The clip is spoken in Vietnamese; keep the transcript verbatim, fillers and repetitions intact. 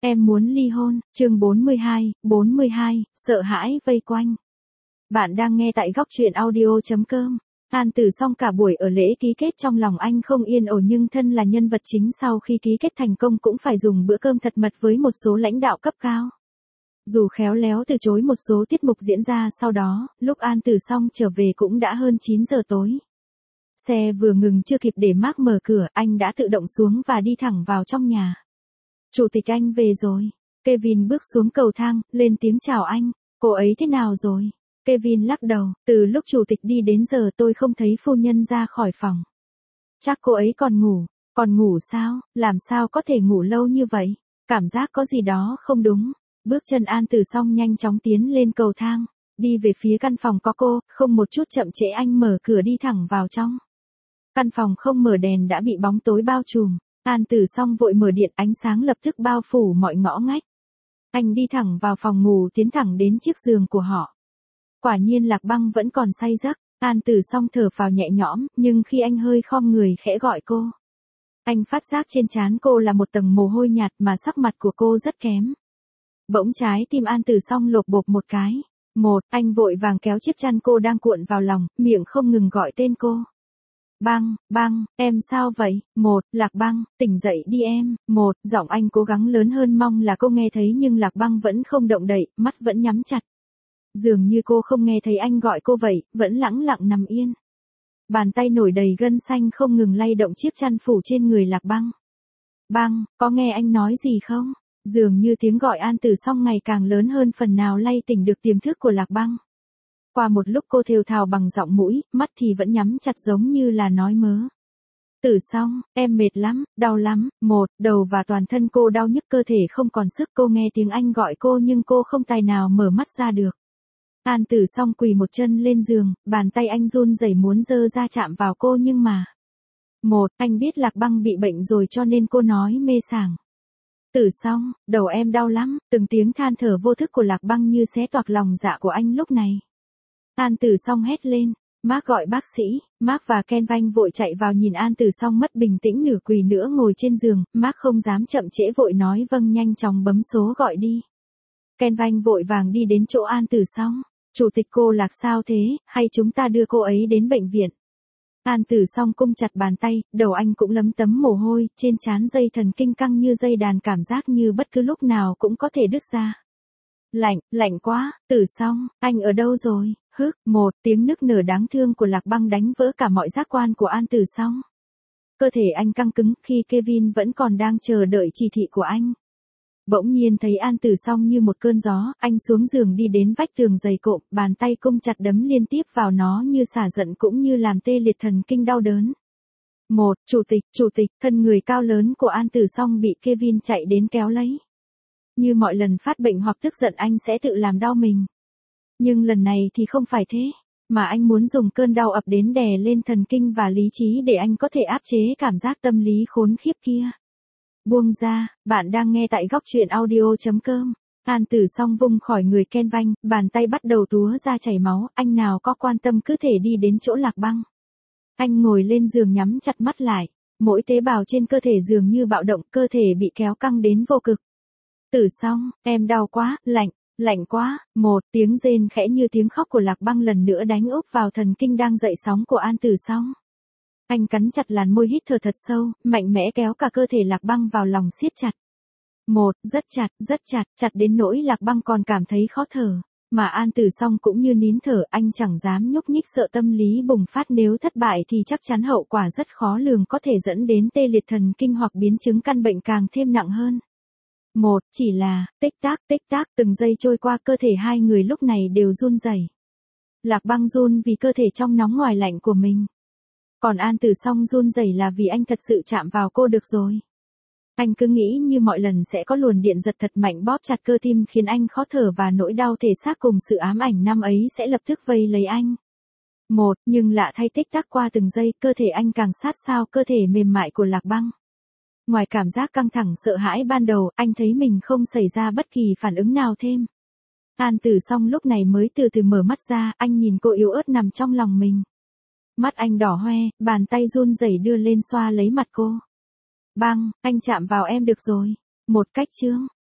Em muốn ly hôn, chương bốn mươi hai, bốn mươi hai, sợ hãi vây quanh. Bạn đang nghe tại góc truyện audio.com. An Tử Song cả buổi ở lễ ký kết trong lòng anh không yên ổn, nhưng thân là nhân vật chính sau khi ký kết thành công cũng phải dùng bữa cơm thật mật với một số lãnh đạo cấp cao. Dù khéo léo từ chối một số tiết mục diễn ra sau đó, lúc An Tử Song trở về cũng đã hơn chín giờ tối. Xe vừa ngừng chưa kịp để Mark mở cửa, anh đã tự động xuống và đi thẳng vào trong nhà. Chủ tịch anh về rồi. Kevin bước xuống cầu thang, lên tiếng chào anh. Cô ấy thế nào rồi? Kevin lắc đầu, từ lúc chủ tịch đi đến giờ tôi không thấy phu nhân ra khỏi phòng. Chắc cô ấy còn ngủ. Còn ngủ sao? Làm sao có thể ngủ lâu như vậy? Cảm giác có gì đó không đúng. Bước chân An Tử Song nhanh chóng tiến lên cầu thang, đi về phía căn phòng có cô, không một chút chậm trễ anh mở cửa đi thẳng vào trong. Căn phòng không mở đèn đã bị bóng tối bao trùm. An Tử Song vội mở điện, ánh sáng lập tức bao phủ mọi ngõ ngách. Anh đi thẳng vào phòng ngủ, tiến thẳng đến chiếc giường của họ. Quả nhiên Lạc Băng vẫn còn say giấc. An Tử Song thở phào nhẹ nhõm, nhưng khi anh hơi khom người khẽ gọi cô, anh phát giác trên trán cô là một tầng mồ hôi nhạt mà sắc mặt của cô rất kém. Bỗng trái tim An Tử Song lộp bộp một cái. Một, anh vội vàng kéo chiếc chăn cô đang cuộn vào lòng, miệng không ngừng gọi tên cô. Băng, băng, em sao vậy? Một, Lạc Băng, tỉnh dậy đi em. Một, giọng anh cố gắng lớn hơn mong là cô nghe thấy, nhưng Lạc Băng vẫn không động đậy, mắt vẫn nhắm chặt. Dường như cô không nghe thấy anh gọi cô vậy, vẫn lẳng lặng nằm yên. Bàn tay nổi đầy gân xanh không ngừng lay động chiếc chăn phủ trên người Lạc Băng. Băng, có nghe anh nói gì không? Dường như tiếng gọi An Tử Song ngày càng lớn hơn, phần nào lay tỉnh được tiềm thức của Lạc Băng. Qua một lúc cô thều thào bằng giọng mũi, mắt thì vẫn nhắm chặt giống như là nói mớ. Tử Song, em mệt lắm, đau lắm. Một, đầu và toàn thân cô đau nhức, cơ thể không còn sức. Cô nghe tiếng anh gọi cô nhưng cô không tài nào mở mắt ra được. An Tử Song quỳ một chân lên giường, bàn tay anh run rẩy muốn giơ ra chạm vào cô nhưng mà. Một, anh biết Lạc Băng bị bệnh rồi cho nên cô nói mê sảng. Tử Song, đầu em đau lắm. Từng tiếng than thở vô thức của Lạc Băng như xé toạc lòng dạ của anh lúc này. An Tử Song hét lên. Mark gọi bác sĩ. Mark và Ken Vanh vội chạy vào nhìn An Tử Song mất bình tĩnh nửa quỳ nữa ngồi trên giường. Mark không dám chậm trễ vội nói vâng, nhanh chóng bấm số gọi đi. Ken Vanh vội vàng đi đến chỗ An Tử Song. Chủ tịch, cô Lạc sao thế, hay chúng ta đưa cô ấy đến bệnh viện? An Tử Song cung chặt bàn tay, đầu anh cũng lấm tấm mồ hôi, trên trán dây thần kinh căng như dây đàn, cảm giác như bất cứ lúc nào cũng có thể đứt ra. Lạnh, lạnh quá. Tử Song, anh ở đâu rồi? Hức, một tiếng nức nở đáng thương của Lạc Băng đánh vỡ cả mọi giác quan của An Tử Song. Cơ thể anh căng cứng khi Kevin vẫn còn đang chờ đợi chỉ thị của anh. Bỗng nhiên thấy An Tử Song như một cơn gió, anh xuống giường đi đến vách tường dày cộm, bàn tay cung chặt đấm liên tiếp vào nó như xả giận cũng như làm tê liệt thần kinh đau đớn. Một, chủ tịch, chủ tịch, thân người cao lớn của An Tử Song bị Kevin chạy đến kéo lấy. Như mọi lần phát bệnh hoặc tức giận anh sẽ tự làm đau mình. Nhưng lần này thì không phải thế, mà anh muốn dùng cơn đau ập đến đè lên thần kinh và lý trí để anh có thể áp chế cảm giác tâm lý khốn khiếp kia. Buông ra, bạn đang nghe tại góc truyện audio.com. An Tử Song vung khỏi người Ken Vanh, bàn tay bắt đầu túa ra chảy máu, anh nào có quan tâm cứ thể đi đến chỗ Lạc Băng. Anh ngồi lên giường nhắm chặt mắt lại, mỗi tế bào trên cơ thể dường như bạo động, cơ thể bị kéo căng đến vô cực. Tử Song, em đau quá, lạnh, lạnh quá. Một tiếng rên khẽ như tiếng khóc của Lạc Băng lần nữa đánh úp vào thần kinh đang dậy sóng của An Tử Song. Anh cắn chặt làn môi, hít thở thật sâu, mạnh mẽ kéo cả cơ thể Lạc Băng vào lòng siết chặt. Một, rất chặt, rất chặt, chặt đến nỗi Lạc Băng còn cảm thấy khó thở. Mà An Tử Song cũng như nín thở, anh chẳng dám nhúc nhích sợ tâm lý bùng phát, nếu thất bại thì chắc chắn hậu quả rất khó lường, có thể dẫn đến tê liệt thần kinh hoặc biến chứng căn bệnh càng thêm nặng hơn. Một, chỉ là, tích tắc, tích tắc, từng giây trôi qua, cơ thể hai người lúc này đều run rẩy. Lạc Băng run vì cơ thể trong nóng ngoài lạnh của mình. Còn An Tử Song run rẩy là vì anh thật sự chạm vào cô được rồi. Anh cứ nghĩ như mọi lần sẽ có luồng điện giật thật mạnh bóp chặt cơ tim khiến anh khó thở, và nỗi đau thể xác cùng sự ám ảnh năm ấy sẽ lập tức vây lấy anh. Một, nhưng lạ thay, tích tắc qua từng giây, cơ thể anh càng sát sao cơ thể mềm mại của Lạc Băng. Ngoài cảm giác căng thẳng sợ hãi ban đầu, anh thấy mình không xảy ra bất kỳ phản ứng nào thêm. An Tử Song lúc này mới từ từ mở mắt ra, anh nhìn cô yếu ớt nằm trong lòng mình. Mắt anh đỏ hoe, bàn tay run rẩy đưa lên xoa lấy mặt cô. Băng, anh chạm vào em được rồi. Một cách chướng,